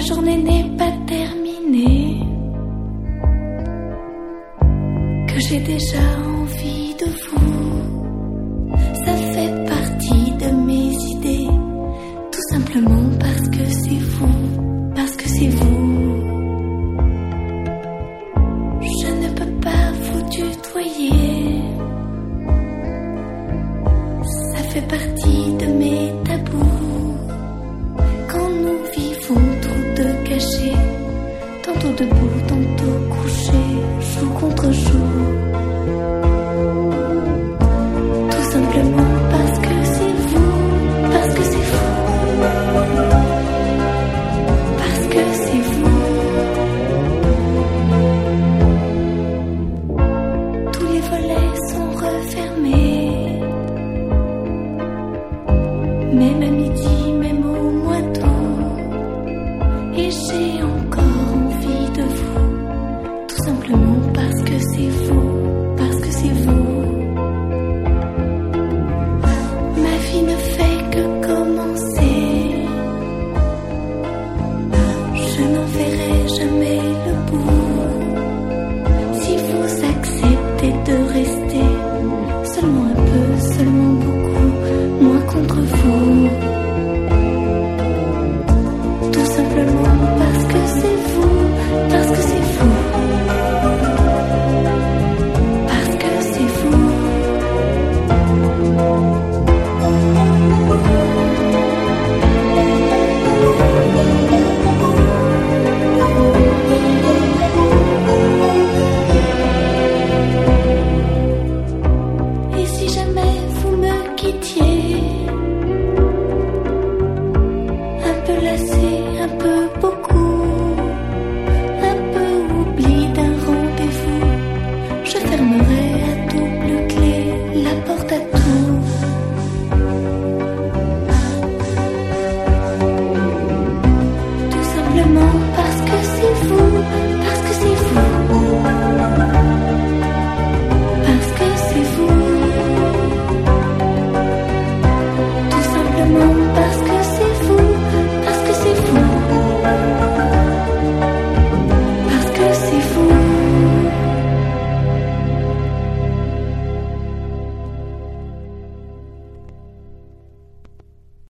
journée n'est pas terminée, que j'ai déjà envie de vous. Ça fait partie de mes idées, tout simplement parce que c'est vous, parce que c'est vous. Je ne peux pas vous tutoyer, ça fait partie de mes tabous. Quand nous vivons tous deux cachés, tantôt debout, tantôt couchés, jour contre jour, tout simplement parce que c'est vous, parce que c'est vous, parce que c'est vous. Tous les volets sont refermés, même à midi, même au mois d'août, et j'ai encore envie de vous, tout simplement parce que c'est vous, parce que c'est vous. Ma vie ne fait que commencer, je n'en fais